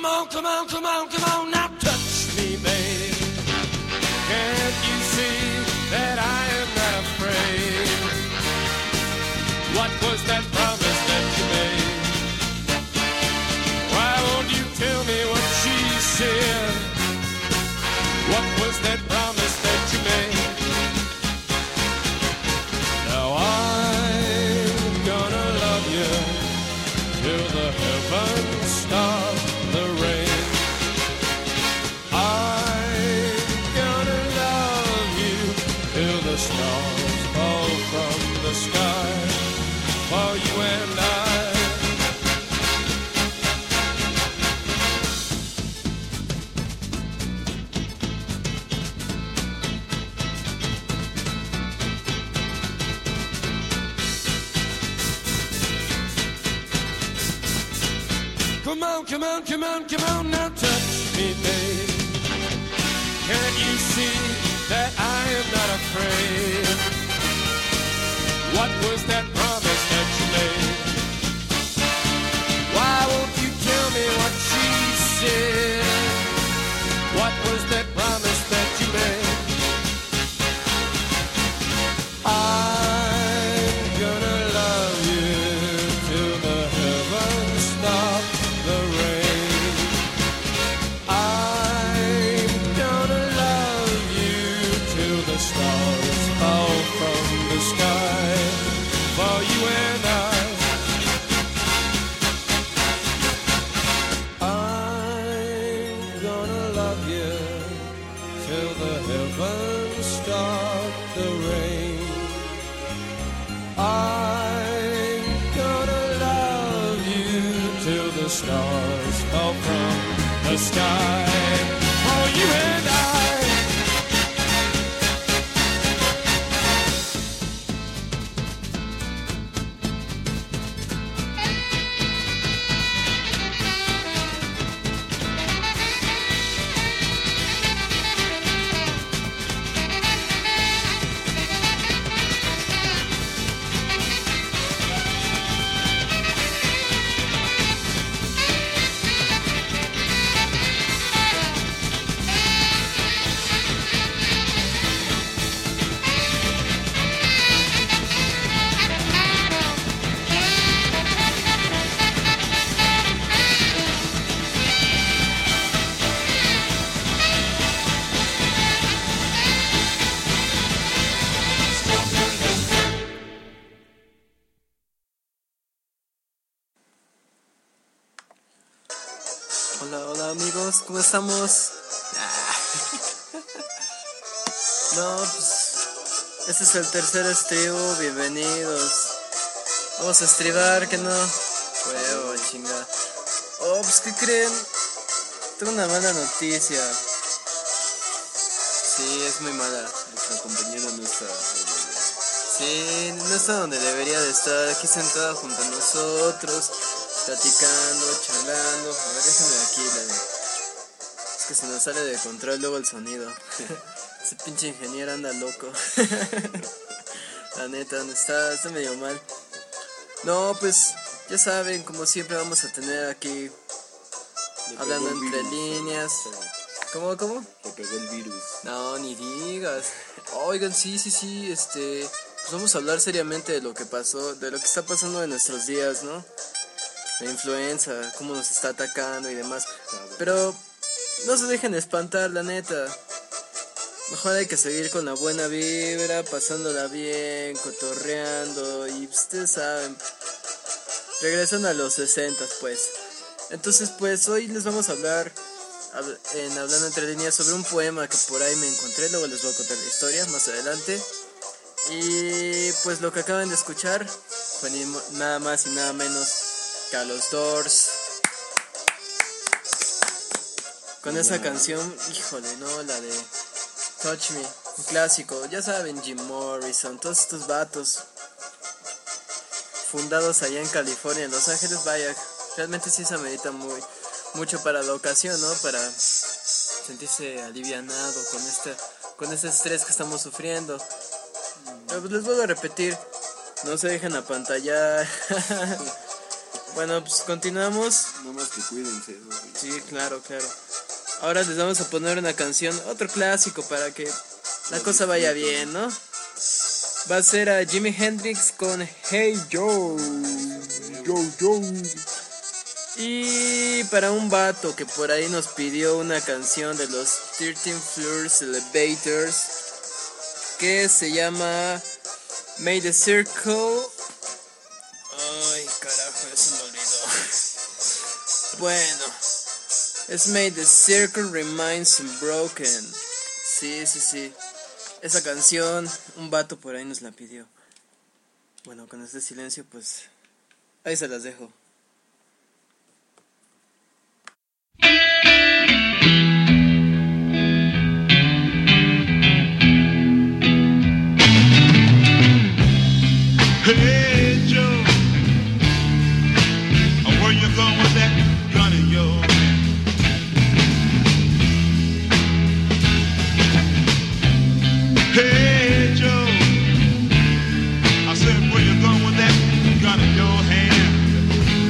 Come on, come on, come on, come on, now touch me, babe. Can't you see that I am not afraid? What was that promise that you made? Why won't you tell me what she said? What was that promise that you made? Now I'm gonna love you till the heavens stop the rain. I'm gonna love you till the stars fall from the sky for you and I. Come on, come on, come on, come on, now touch me, babe. Can't you see that I am not afraid? What was that promise that you made? Why won't you tell me what she said? What was that promise that you made? I'm gonna love you till the heavens stop the rain. I'm gonna love you till the stars fall from the sky for you and I. I'm gonna love you till the heavens stop the rain. I'm gonna love you till the stars fall from the sky for you and I. Hola, hola amigos, ¿cómo estamos? No, pues este es el tercer estribo, bienvenidos. Vamos a estribar, que no. Huevo, chinga. Oh, pues ¿qué creen? Tengo una mala noticia. Sí, es muy mala. Nuestra compañera no está. Sí, no está donde debería de estar, aquí sentada junto a nosotros, platicando, charlando. A ver, déjenme aquí, es que se nos sale de control luego el sonido. Ese pinche ingeniero anda loco. La neta, está medio mal. No, pues, ya saben, como siempre vamos a tener aquí, hablando entre líneas. ¿Cómo? Le pegó el virus. No, ni digas. Oigan, sí, pues vamos a hablar seriamente de lo que pasó, de lo que está pasando en nuestros días, ¿no? La influenza, cómo nos está atacando y demás. Pero no se dejen espantar, la neta. Mejor hay que seguir con la buena vibra, pasándola bien, cotorreando y ustedes saben, regresan a los 60, pues. Entonces, pues hoy les vamos a hablar en Hablando Entre Líneas sobre un poema que por ahí me encontré. Luego les voy a contar la historia más adelante. Y pues lo que acaban de escuchar fue nada más y nada menos que a los Doors, con esa canción, híjole, no, la de Touch Me, un clásico. Ya saben, Jim Morrison, todos estos vatos fundados allá en California, en Los Ángeles. Vaya, realmente sí se amerita mucho para la ocasión, ¿no? Para sentirse alivianado con este estrés que estamos sufriendo. Pero pues les vuelvo a repetir, no se dejen apantallar. Bueno, pues continuamos. Nada más que cuídense, ¿no? Sí, claro. Ahora les vamos a poner una canción, otro clásico para que la cosa vaya bien, ¿no? Va a ser a Jimi Hendrix con Hey Joe. Y para un vato que por ahí nos pidió una canción de los 13 Floors Elevators que se llama Made the Circle. Ay, carajo, eso me olvidó. Bueno, es Made the Circle Remains Unbroken. Sí. Esa canción, un vato por ahí nos la pidió. Bueno, con este silencio, pues ahí se las dejo. Hey Joe, where you going with that gun of yours? Hey Joe, I said where you going with that gun in your hand?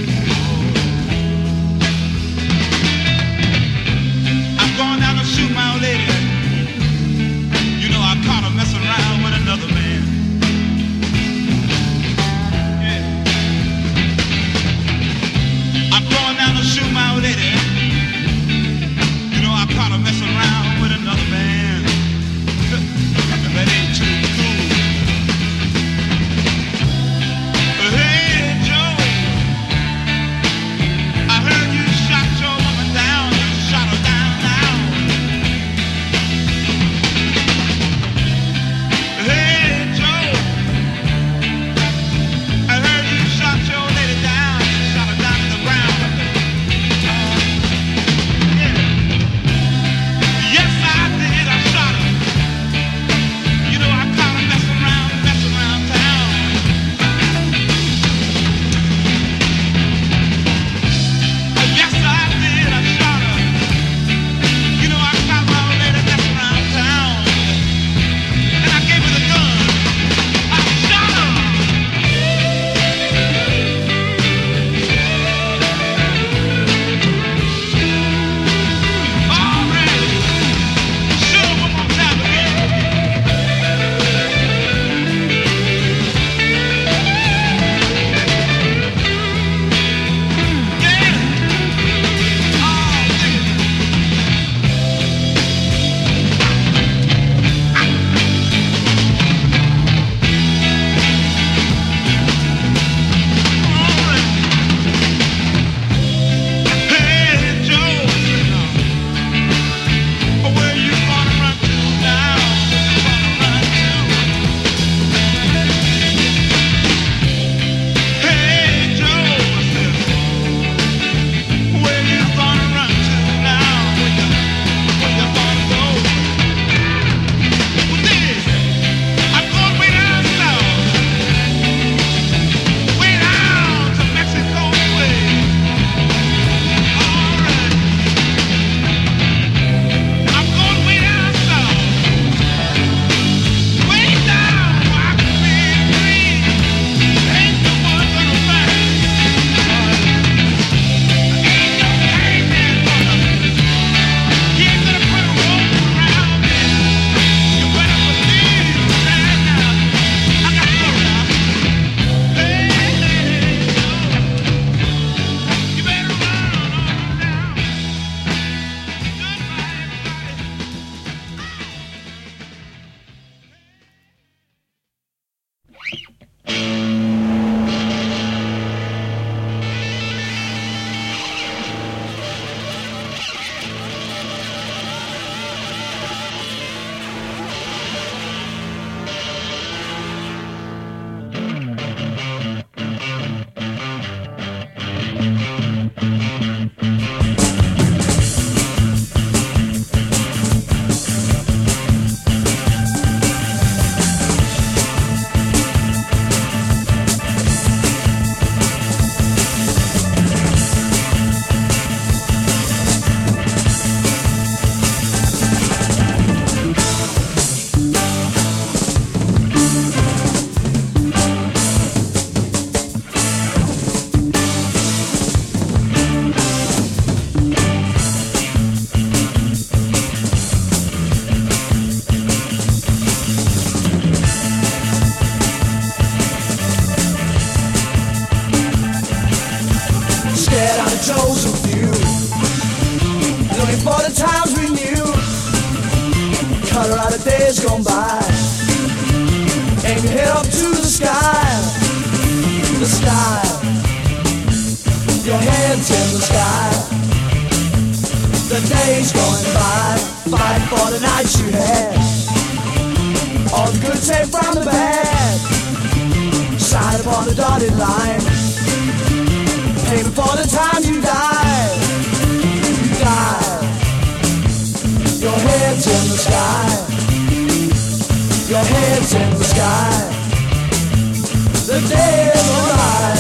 the times we knew, color out the days gone by. Aim your head up to the sky, the sky. Your head's in the sky. The days going by, fight for the nights you had. All the good take from the bad. Sign upon the dotted line. Aiming for the time you die. You die. Your head's in the sky. Your head's in the sky. The days go by.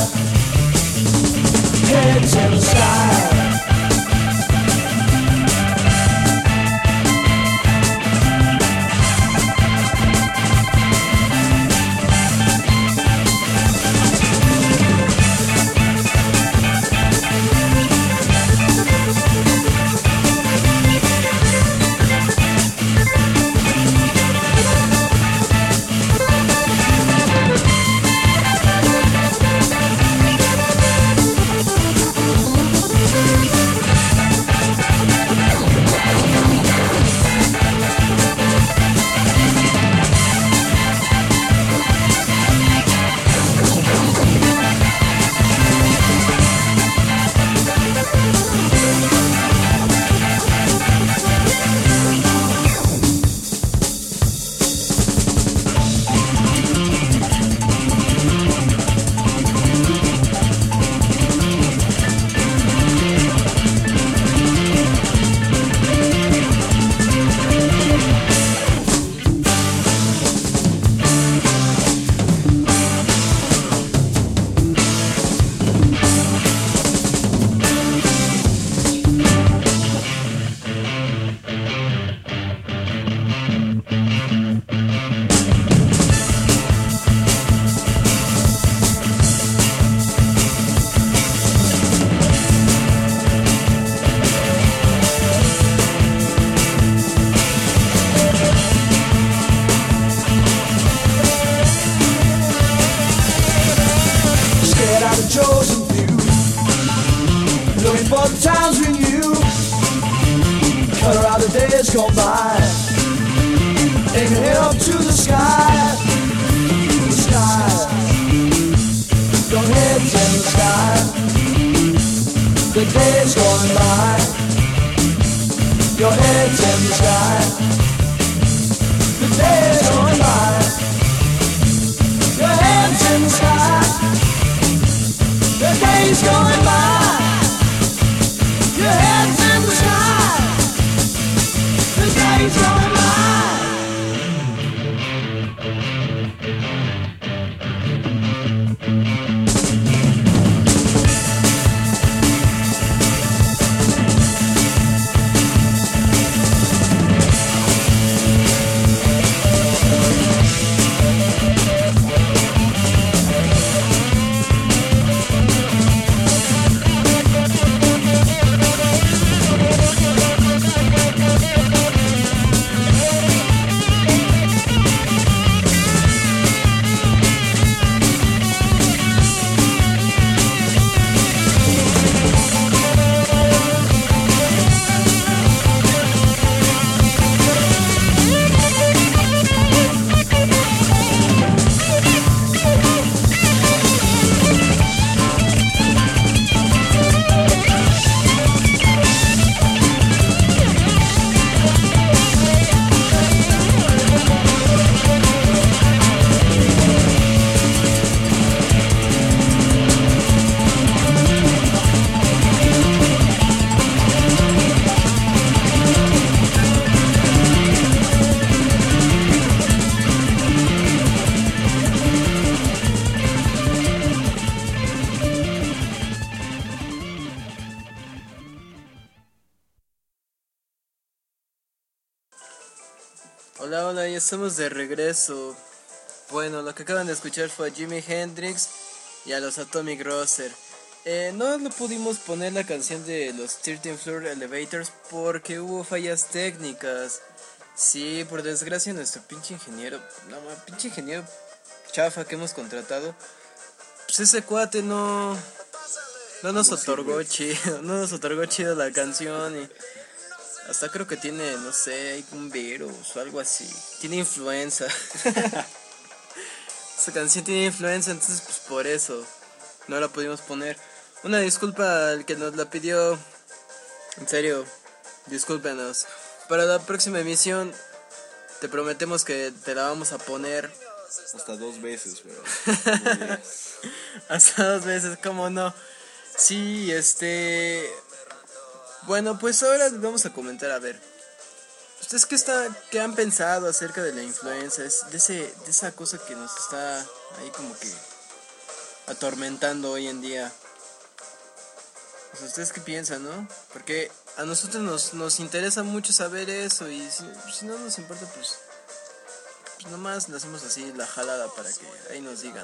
Heads in the sky. Gone by. Take your head up to the sky, the sky. Your head's in the sky. The day's going by. Your head's in the sky. The day's going by. Your head's in the sky. The day's going by. Your head's in the sky. The days going by. Hola, hola, ya estamos de regreso. Bueno, lo que acaban de escuchar fue a Jimi Hendrix y a los Atomic Roster. No lo pudimos poner la canción de los 13 Floor Elevators porque hubo fallas técnicas. Sí, por desgracia nuestro pinche ingeniero, pinche ingeniero chafa que hemos contratado, pues ese cuate no nos otorgó chido, no nos otorgó chido la canción Hasta creo que tiene, no sé, un virus o algo así. Tiene influenza. Esa canción tiene influenza, entonces pues por eso no la pudimos poner. Una disculpa al que nos la pidió. En serio, discúlpenos. Para la próxima emisión te prometemos que te la vamos a poner. Hasta 2 veces, pero... Hasta 2 veces, ¿cómo no? Sí, Bueno, pues ahora les vamos a comentar, a ver. ¿Ustedes qué han pensado acerca de la influenza? De esa cosa que nos está ahí como que atormentando hoy en día. Pues, ¿ustedes qué piensan, no? Porque a nosotros nos interesa mucho saber eso y si no nos importa, pues nomás le hacemos así la jalada para que ahí nos digan.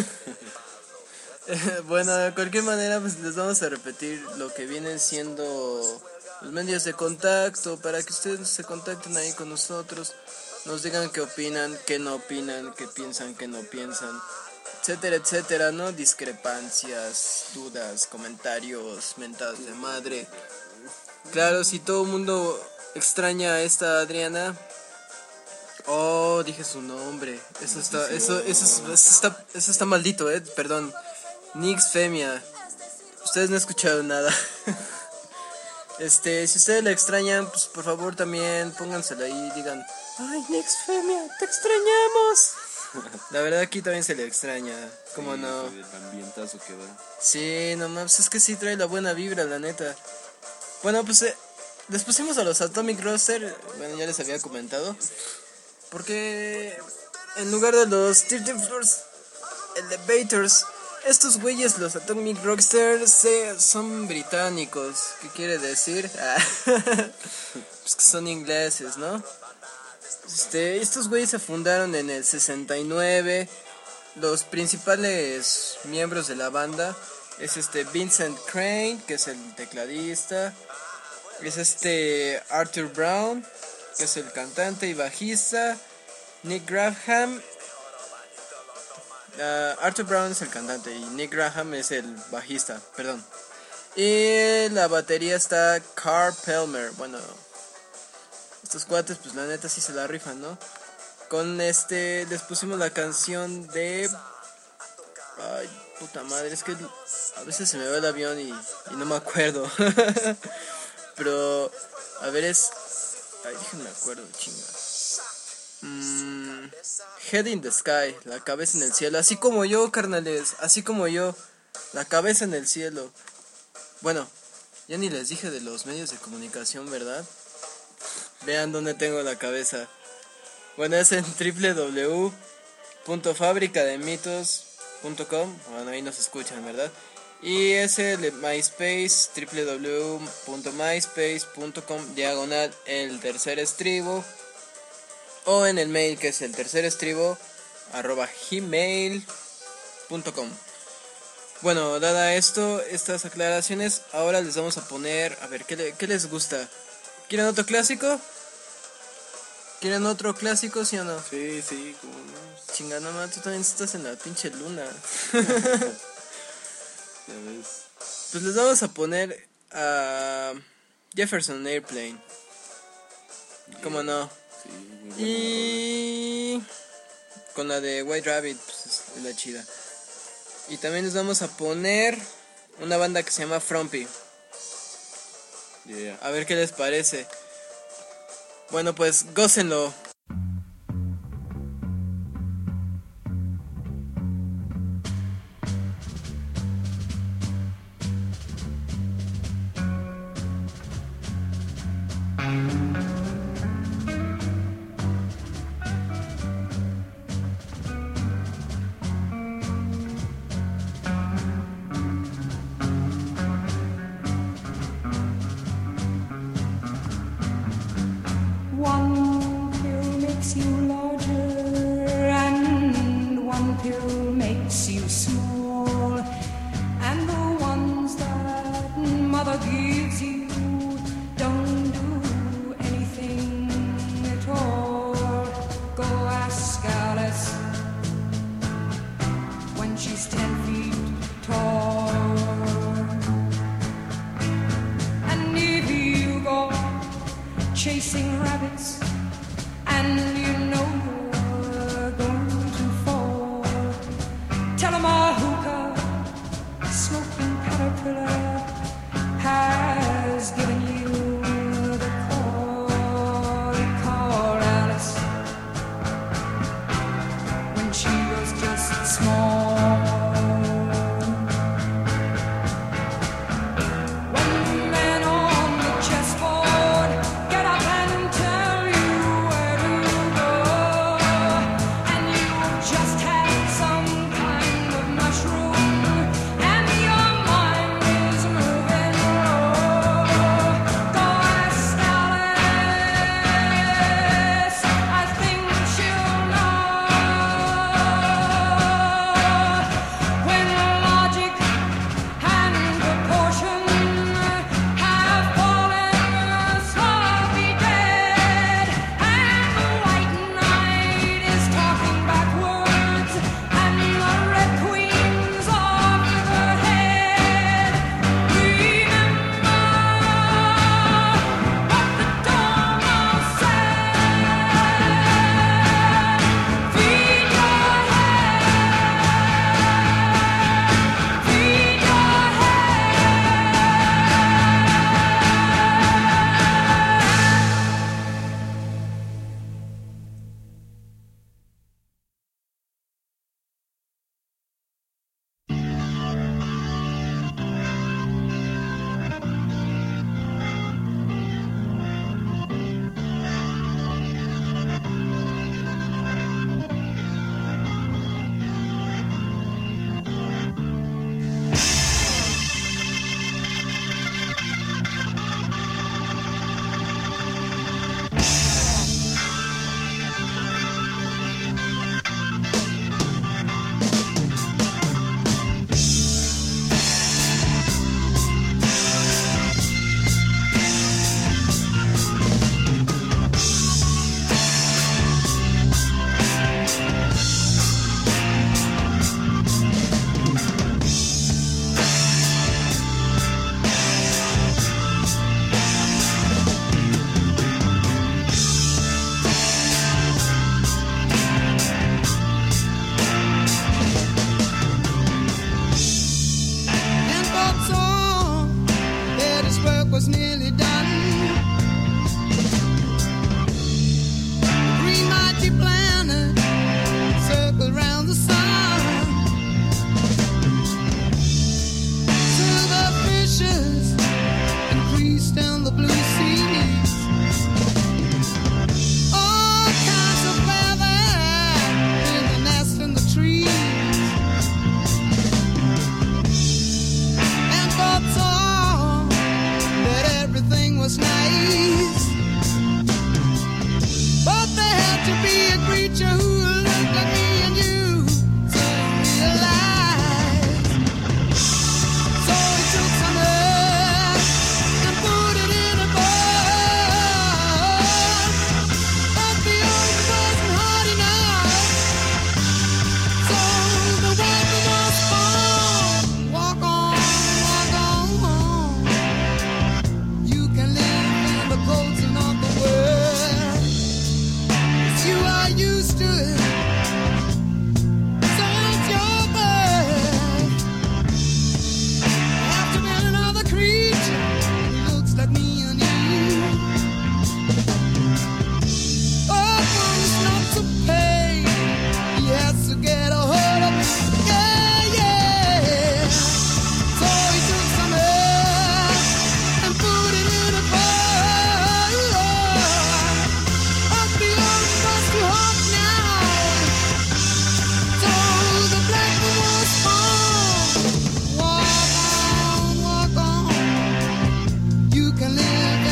Bueno, de cualquier manera, pues les vamos a repetir lo que vienen siendo los medios de contacto para que ustedes se contacten ahí con nosotros, nos digan qué opinan, qué no opinan, qué piensan, qué no piensan, etcétera, etcétera, ¿no? Discrepancias, dudas, comentarios, mentadas de madre. Claro, si todo el mundo extraña a esta Adriana. Oh, dije su nombre. Eso está maldito, perdón. Nix Femia. Ustedes no escucharon nada. Si ustedes la extrañan, pues por favor también póngansela ahí y digan: ay, Nix Femia, te extrañamos. La verdad aquí también se le extraña. ¿Cómo sí, no? El ambientazo que da. Sí, nomás, es que sí trae la buena vibra, la neta. Bueno, pues les pusimos a los Atomic Roster. Bueno, ya les había comentado. Porque en lugar de los 13 Floors Elevators, estos güeyes, los Atomic Rockstars, son británicos. ¿Qué quiere decir? Pues que son ingleses, ¿no? Estos güeyes se fundaron en el 69. Los principales miembros de la banda es Vincent Crane, que es el tecladista. Es Arthur Brown, que es el cantante y bajista. Nick Graham. Arthur Brown es el cantante y Nick Graham es el bajista, perdón. Y la batería está Carl Palmer. Bueno, estos cuates pues la neta sí se la rifan, ¿no? Con les pusimos la canción de... Ay, puta madre, es que a veces se me va el avión y no me acuerdo. Pero, a ver, ay, déjenme acuerdo, chinga. Head in the Sky, la cabeza en el cielo. Así como yo, carnales, así como yo, la cabeza en el cielo. Bueno, ya ni les dije de los medios de comunicación, ¿verdad? Vean dónde tengo la cabeza. Bueno, es en www.fabricademitos.com. Bueno, ahí nos escuchan, ¿verdad? Y es el MySpace, www.myspace.com/el tercer estribo. O en el mail que es el tercer estribo @gmail.com. Bueno, dada estas aclaraciones, ahora les vamos a poner, a ver, ¿qué les gusta? ¿Quieren otro clásico? ¿Quieren otro clásico, sí o no? Sí, como no. Chinga, no man, tú también estás en la pinche luna. Ya ves. Pues les vamos a poner a Jefferson Airplane. ¿Cómo no? Sí, muy buena Y con la de White Rabbit, pues es la chida. Y también les vamos a poner una banda que se llama Frumpy. Yeah. A ver qué les parece. Bueno, pues gócenlo. One pill makes you larger and one pill makes you small, and the ones that mother gives you don't do anything at all. Go ask Alice when she's 10 feet tall. And if you go chasing rabbits, and you know you're going to fall. Tell 'em a hookah, smoking caterpillar has given you the call. He called Alice when she was just small. Was nearly done. Green mighty planet circled round the sun. Silver fishes increased down the blue seas. All kinds of feathers in the nest in the trees. And thoughts on that everything was nice, but there had to be a creature who looked at me and you to realize. So he took some earth and put it in a bowl, but the earth wasn't hard enough, so the water was born. Walk on, walk on. You can live in the cold of the world, 'cause you are used to it. So it's your birth. Have to be another creature who looks like me and you. Oh, promise not to pay. He has to get a hold of me. Yeah, yeah. So he took some earth and put it in a bowl. But the earth was too hot now, so the black was born. Walk on, you can live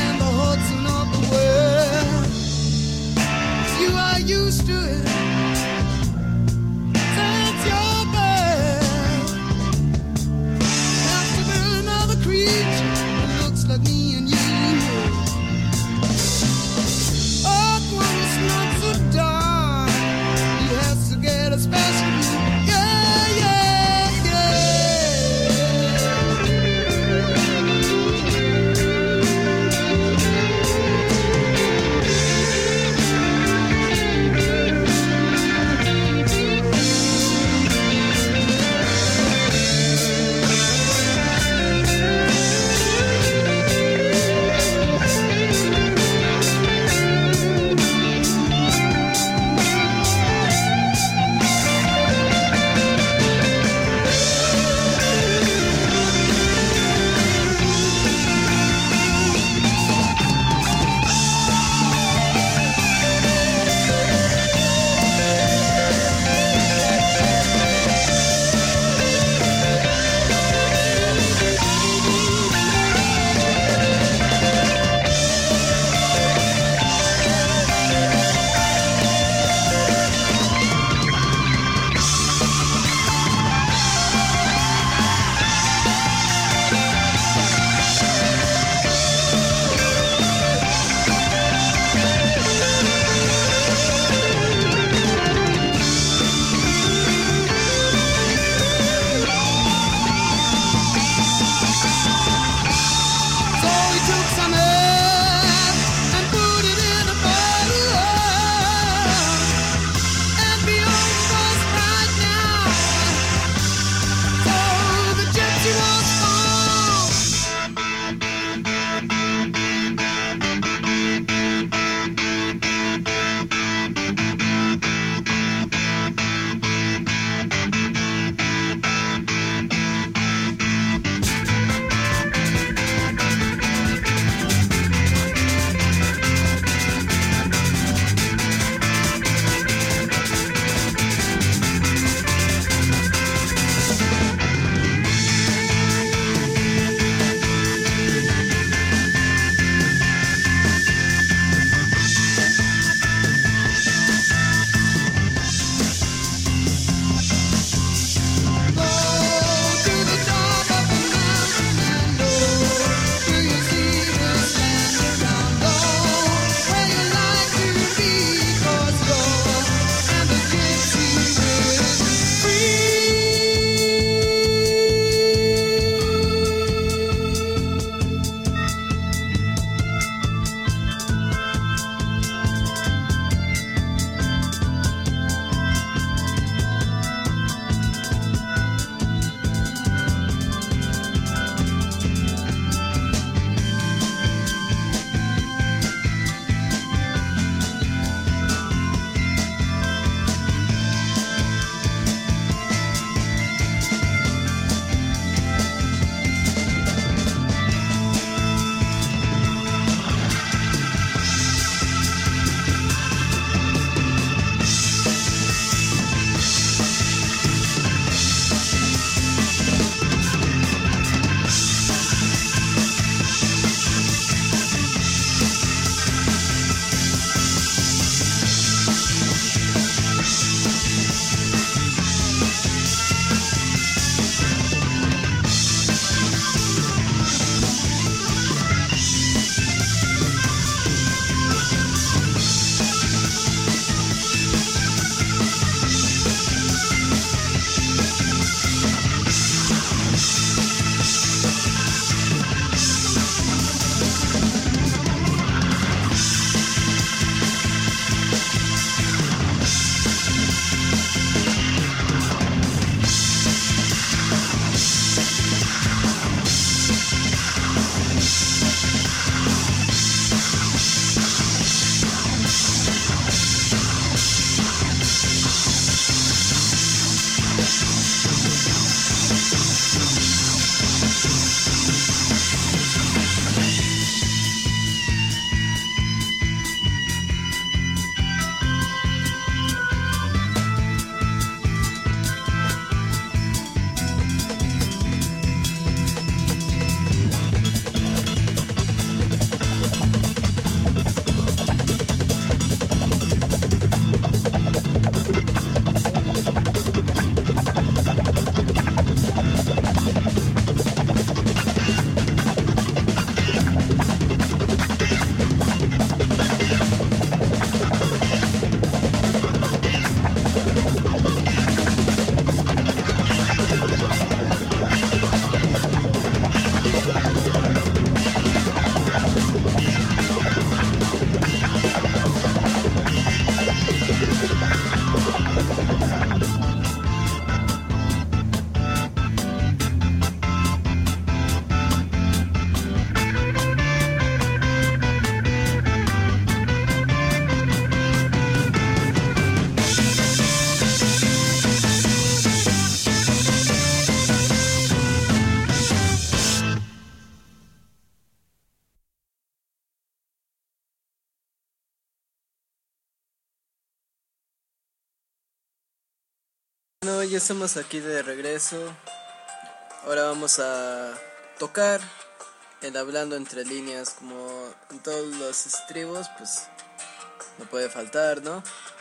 No, ya estamos aquí de regreso. Ahora vamos a tocar el hablando entre líneas, como en todos los estribos, pues no puede faltar, ¿no?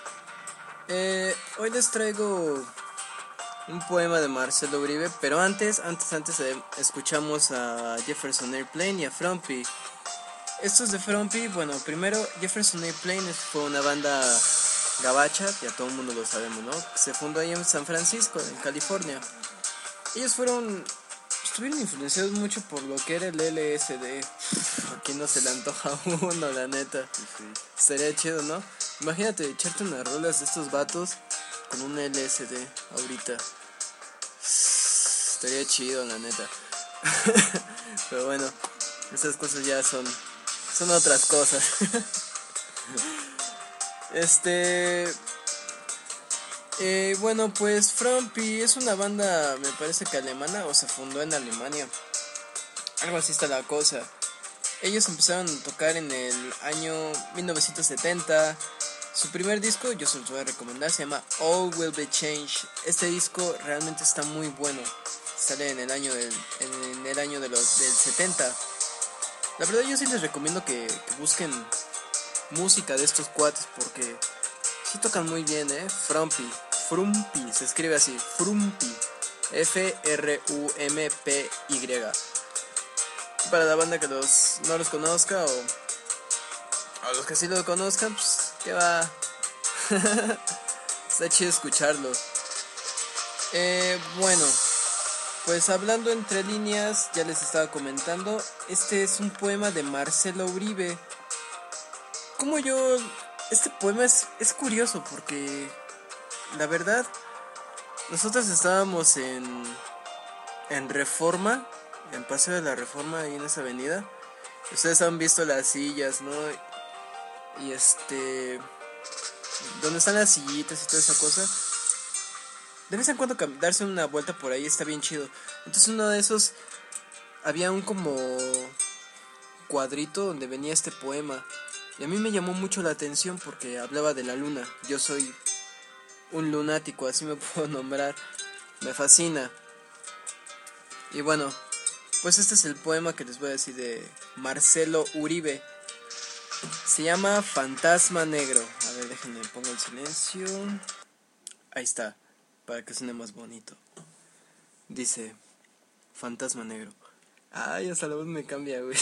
Hoy les traigo un poema de Marcelo Uribe, pero antes escuchamos a Jefferson Airplane y a Frumpy. Estos de Frumpy, bueno, primero Jefferson Airplane fue una banda gabacha, ya todo el mundo lo sabemos, ¿no? Se fundó ahí en San Francisco, en California. Ellos estuvieron influenciados mucho por lo que era el LSD. Aquí no se le antoja a uno, la neta. Sí. Estaría chido, ¿no? Imagínate echarte unas rolas de estos vatos con un LSD ahorita. Estaría chido, la neta. Pero bueno, esas cosas ya son otras cosas. Bueno, pues Frumpy es una banda, me parece que alemana, o se fundó en Alemania. Algo así está la cosa. Ellos empezaron a tocar en el año 1970. Su primer disco, yo se los voy a recomendar, se llama All Will Be Changed. Este disco realmente está muy bueno. Sale en el año del 70. La verdad yo sí les recomiendo que busquen música de estos cuates porque sí tocan muy bien, Frumpy, se escribe así, Frumpy, F-R-U-M-P-Y. Para la banda que no los conozca o a los que sí lo conozcan, pues que va. Está chido escucharlo. Bueno, pues hablando entre líneas, ya les estaba comentando, este es un poema de Marcelo Uribe. Este poema es curioso porque la verdad nosotros estábamos en Reforma, en Paseo de la Reforma, ahí en esa avenida. Ustedes han visto las sillas, ¿no? Y donde están las sillitas y toda esa cosa. De vez en cuando darse una vuelta por ahí está bien chido. Entonces uno de esos había un como cuadrito donde venía este poema. Y a mí me llamó mucho la atención porque hablaba de la luna. Yo soy un lunático, así me puedo nombrar. Me fascina. Y bueno, pues este es el poema que les voy a decir de Marcelo Uribe. Se llama Fantasma Negro. A ver, déjenme pongo el silencio. Ahí está, para que suene más bonito. Dice, Fantasma Negro. Ay, hasta la voz me cambia, güey.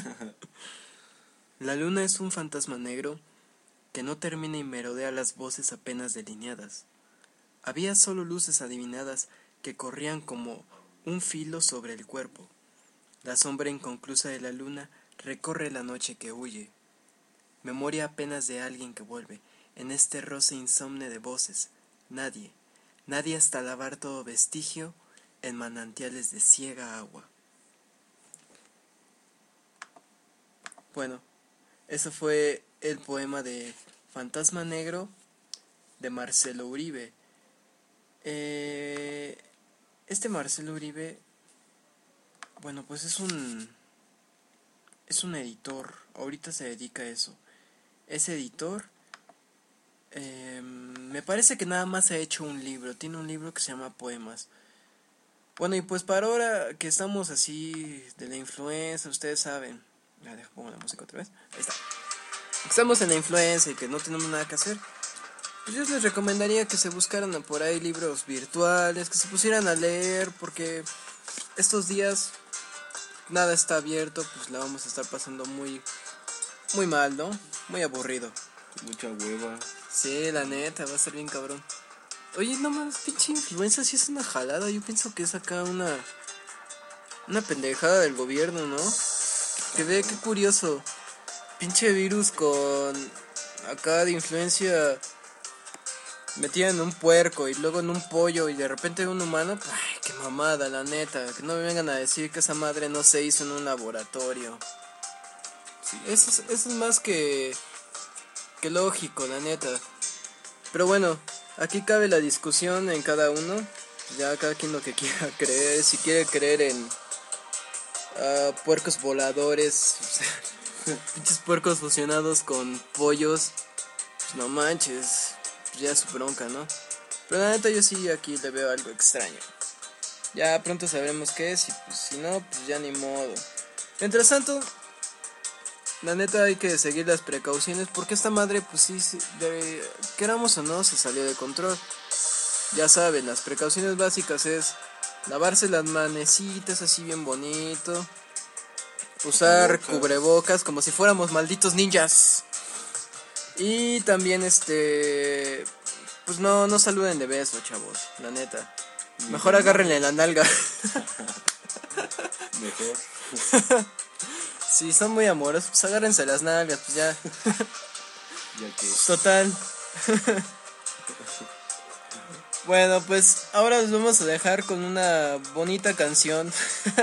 La luna es un fantasma negro que no termina y merodea las voces apenas delineadas. Había solo luces adivinadas que corrían como un filo sobre el cuerpo. La sombra inconclusa de la luna recorre la noche que huye. Memoria apenas de alguien que vuelve en este roce insomne de voces. Nadie hasta lavar todo vestigio en manantiales de ciega agua. Bueno, eso fue el poema de Fantasma Negro de Marcelo Uribe. Este Marcelo Uribe, bueno, pues es un editor. Ahorita se dedica a eso. Es editor. Me parece que nada más ha hecho un libro. Tiene un libro que se llama Poemas. Bueno, y pues para ahora que estamos así de la influenza, ustedes saben. Ya dejo pongo la música otra vez. Ahí está. Estamos en la influenza y que no tenemos nada que hacer. Pues yo les recomendaría que se buscaran por ahí libros virtuales, que se pusieran a leer, porque estos días nada está abierto, pues la vamos a estar pasando muy mal, ¿no? Muy aburrido. Mucha hueva. Sí, la neta, va a ser bien cabrón. Oye, no mames, pinche influenza sí es una jalada. Yo pienso que es acá una pendejada del gobierno, ¿no? Que ve, qué curioso. Pinche virus con acá de influencia metida en un puerco y luego en un pollo y de repente un humano. Ay, qué mamada, la neta. Que no me vengan a decir que esa madre no se hizo en un laboratorio. Sí. Eso es más que lógico, la neta. Pero bueno, aquí cabe la discusión en cada uno. Ya cada quien lo que quiera creer. Si quiere creer en puercos voladores, o sea, pinches puercos fusionados con pollos, pues no manches, pues ya es su bronca, ¿no? Pero la neta yo sí aquí le veo algo extraño. Ya pronto sabremos qué es y pues si no, pues ya ni modo. Mientras tanto, la neta hay que seguir las precauciones porque esta madre pues sí, queramos o no, se salió de control. Ya saben, las precauciones básicas es lavarse las manecitas así bien bonito. Usar cubrebocas como si fuéramos malditos ninjas. Y también pues no saluden de beso, chavos, la neta. Mejor agárrenle la nalga. Mejor. Si son muy amorosos, pues agárrense las nalgas, pues ya. Ya que. Total. Bueno, pues ahora los vamos a dejar con una bonita canción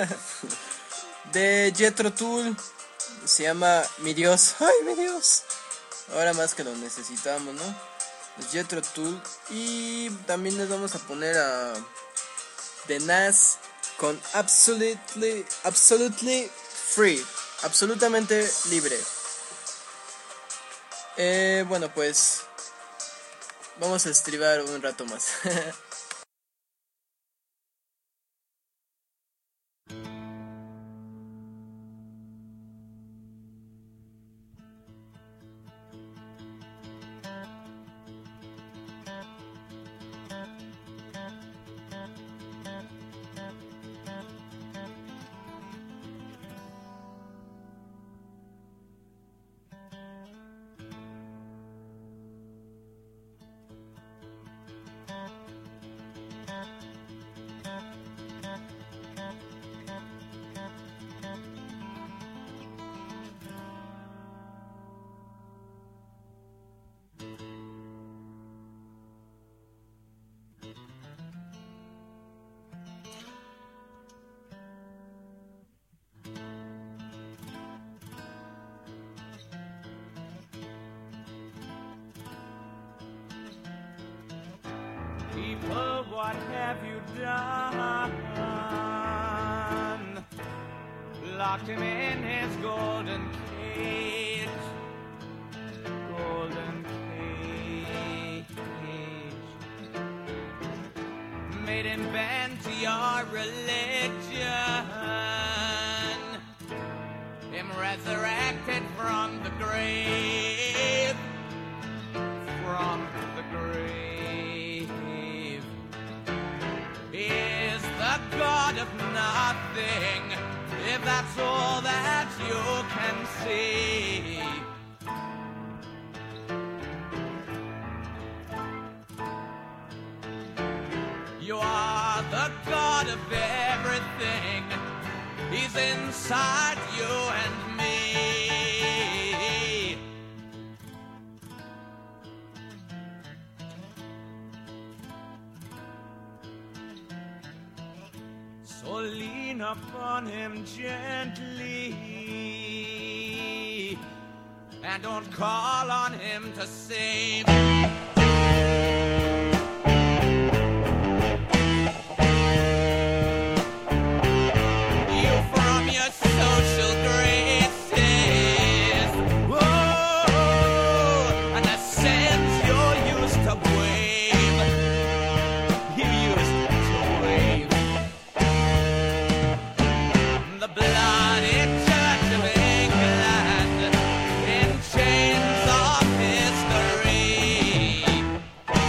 de Jethro Tull. Se llama Mi Dios. ¡Ay, mi Dios! Ahora más que lo necesitamos, ¿no? Es Jethro Tull. Y también les vamos a poner a The Nas con Absolutely Free. Absolutamente libre. Bueno, pues vamos a estribar un rato más. People, what have you done? Locked him in his golden cage. Golden cage. Made him bend to your religion. Him resurrected from the grave. From the grave. Is the God of nothing, if that's all that you can see. You are the God of everything. He's inside you and me. So lean upon him gently and don't call on him to save. You from your social graces. Whoa, and the sins you used to wave. You used to wave. The bloody Church of England in chains of history.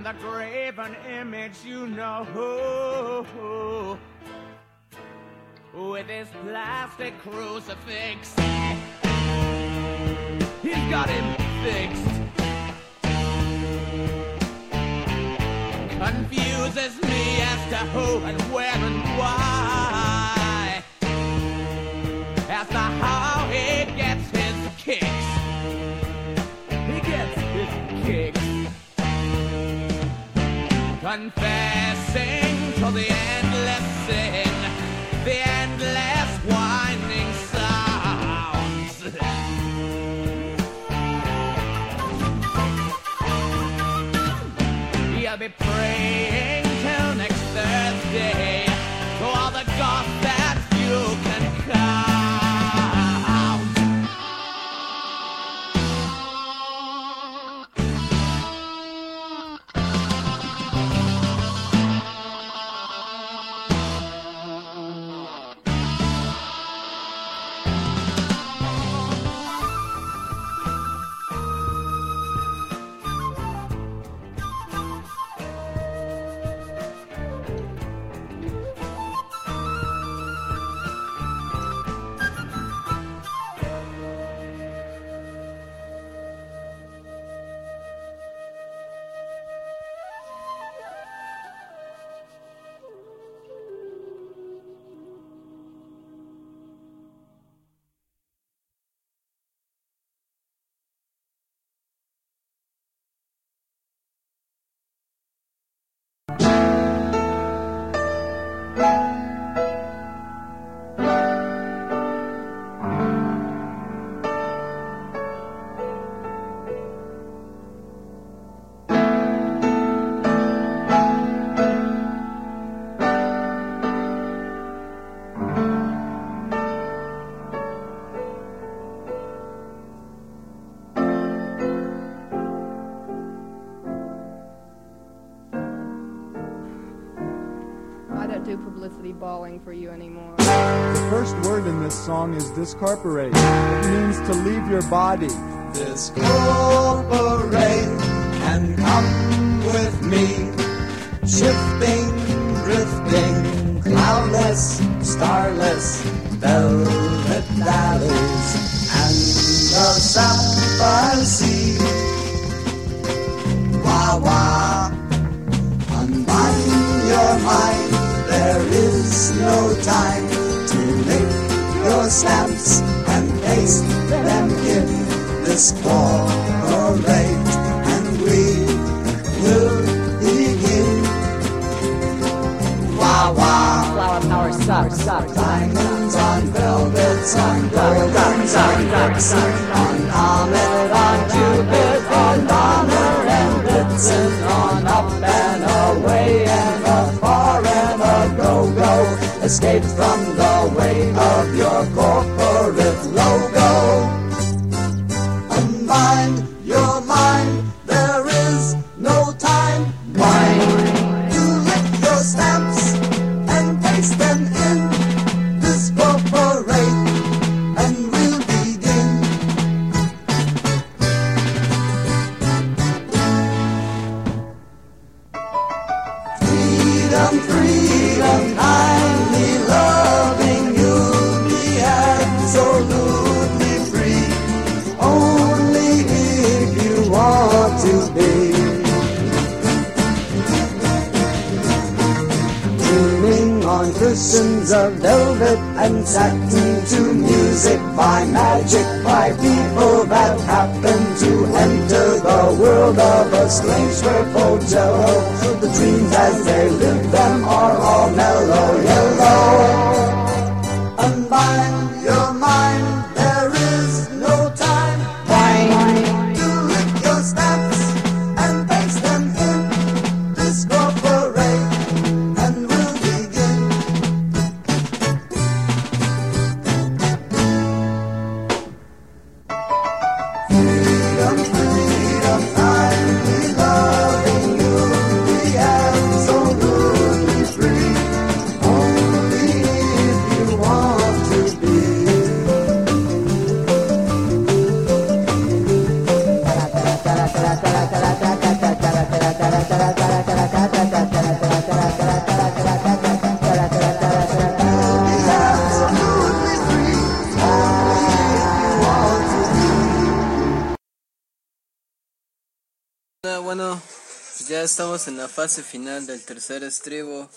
the graven image you know, with his plastic crucifix. He's got him fixed. Confuses me as to who and where and why, as to how he gets his kicks. He gets his kicks. Confessing to the endless sin, the endless winding sounds. You'll be praying till next Thursday to all the gods that you can count. Do publicity balling for you anymore. The first word in this song is discorporate. It means to leave your body. Discorporate and come with me. Shifting, drifting, cloudless, starless, velvet valleys and the sapphire sea. Wah wah, unbind your mind. There is no time to lick your stamps and paste them in this parade, and we will begin. Wah wah, Flower power sucks. diamonds on velvets, on golden, on Ahmed, on Cupid, on Donner and Blitzen, on up and away and afar and a go-go. Escape from the way of your corporate logo. Unbind your mind, there is no time. Wine to lick your stamps and paste them in. Discorporate and we'll begin. Freedom, freedom, kindly loving, you'll be absolutely free. Only if you want to be. Dreaming on cushions of velvet and satin to music by magic by people that happen to enter the world of a strange purple jello. The dreams as they live them are all mellow yellow. Unbind your mind, there is no time. Wine to lick your stamps and paste them in. Discorporate and we'll begin. Freedom, freedom, kindly loving, you'll be absolutely free. Only pues ya estamos en la fase final del tercer estribo.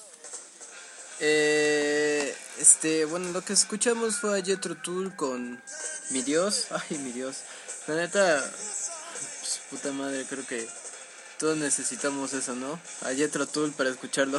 Bueno, lo que escuchamos fue a Jethro Tull con Mi Dios. Ay, mi Dios. La neta, pues, puta madre, creo que todos necesitamos eso, ¿no? A Jethro Tull para escucharlo.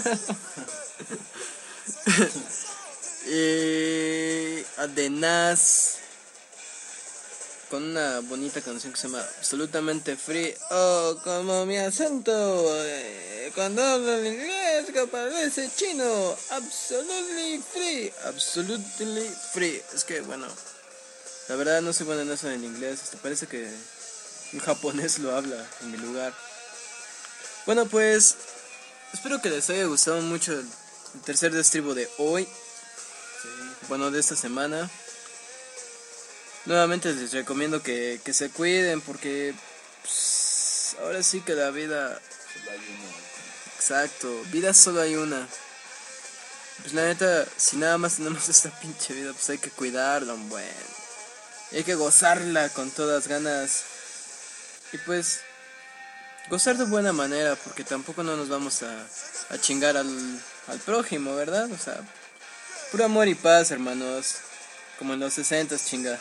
Y a The Nas con una bonita canción que se llama Absolutamente Free. Oh, como mi acento cuando hablo en inglés que parece chino. Absolutely free. Absolutely free. Es que bueno, la verdad no soy bueno en eso en inglés. Parece que un japonés lo habla en mi lugar. Bueno, pues espero que les haya gustado mucho el tercer estribo de hoy. Bueno, de esta semana. Nuevamente les recomiendo que se cuiden porque pues, ahora sí que la vida... Solo hay uno. Exacto, vida solo hay una. Pues la neta, si nada más tenemos esta pinche vida, pues hay que cuidarla, bueno. Y hay que gozarla con todas ganas. Y pues, gozar de buena manera, porque tampoco no nos vamos a chingar al prójimo, ¿verdad? O sea, puro amor y paz, hermanos. Como en los 60, chinga.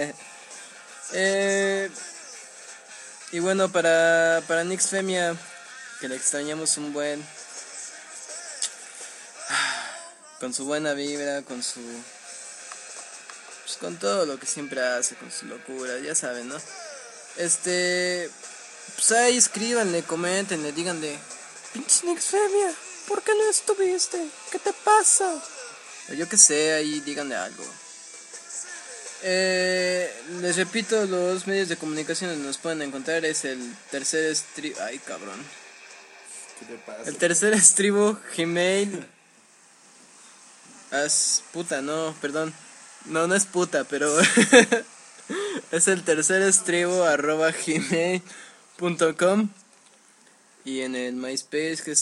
Y bueno, para Nix Femia, que le extrañamos un buen. Con su buena vibra, con su... Pues con todo lo que siempre hace, con su locura, ya saben, ¿no? Pues ahí escríbanle, coméntenle, díganle: pinche Nix Femia, ¿por qué no estuviste? ¿Qué te pasa? O yo qué sé, ahí díganle algo. Les repito, los medios de comunicación donde nos pueden encontrar es el tercer estribo. Ay, cabrón. ¿Qué te pasa? El tercer estribo, Gmail. Puta, no, perdón. No es puta, pero es el tercer estribo @gmail.com. Y en el MySpace, que es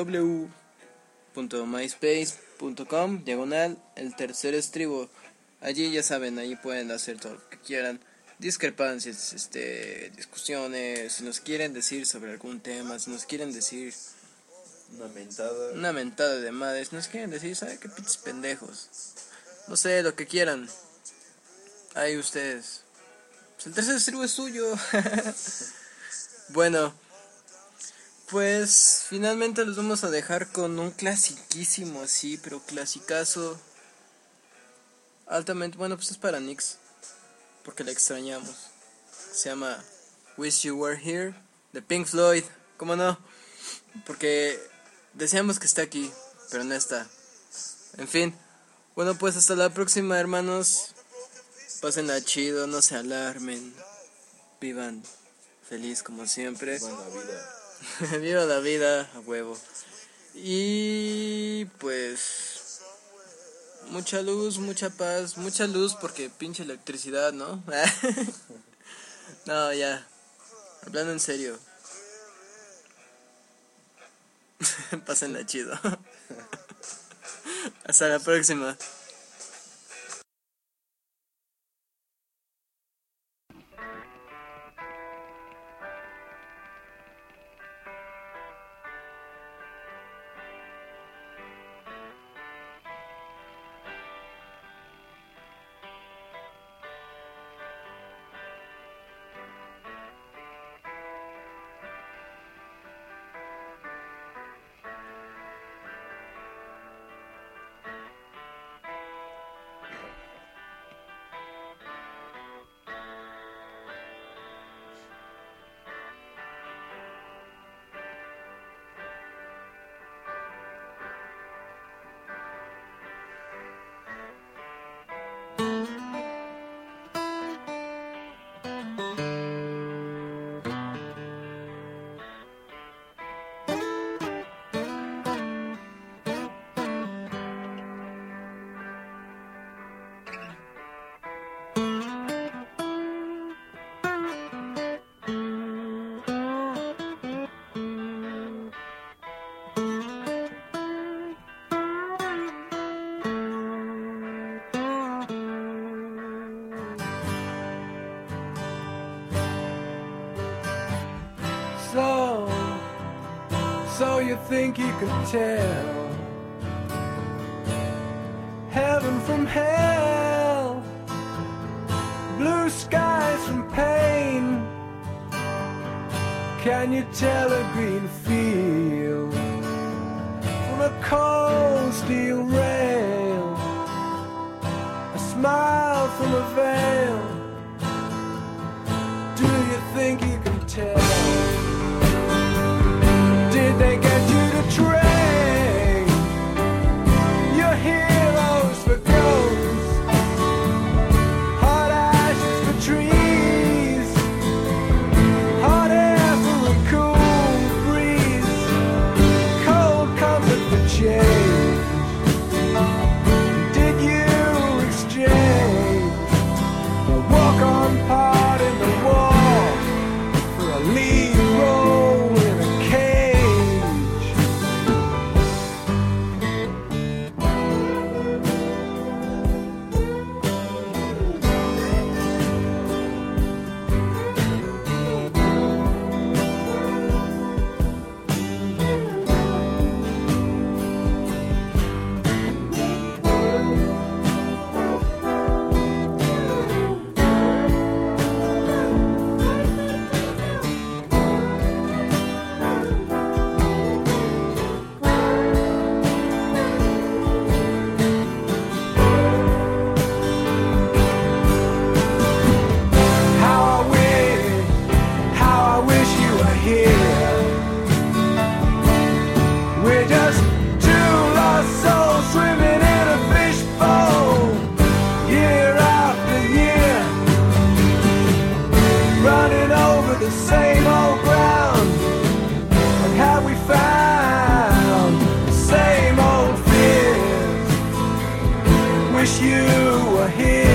www.myspace.com /el tercer estribo. Allí ya saben, ahí pueden hacer todo lo que quieran. Discrepancias, discusiones, si nos quieren decir sobre algún tema, si nos quieren decir una mentada de madre, si nos quieren decir, ¿sabe qué pinches pendejos? No sé, lo que quieran. Ahí ustedes. Pues el tercer estribo es suyo. Bueno, pues finalmente los vamos a dejar con un clasiquísimo así, pero clasicazo. Altamente, bueno, pues es para Nix, porque la extrañamos. Se llama Wish You Were Here, de Pink Floyd. ¿Cómo no? Porque deseamos que esté aquí, pero no está. En fin, bueno, pues hasta la próxima, hermanos. Pásenla chido, no se alarmen. Vivan feliz como siempre. Vivan la vida. Viva la vida, a huevo. Y pues... mucha luz, mucha paz, mucha luz porque pinche electricidad, ¿no? No, ya. Hablando en serio. Pásenla chido. Hasta la próxima. you think you can tell heaven from hell, blue skies from pain? Can you tell a green field from a cold steel rail, a smile from a veil? Do you think you can tell? Did they get you to train your heroes for ghosts, hot ashes for trees, hot air for a cool breeze, cold comfort for change? Did you exchange a walk-on part in the wall for a lead role in a cage? How I wish you were here. We're just two lost souls swimming in a fishbowl, year after year, running over the same old ground. And have we found the same old fears? Wish you were here.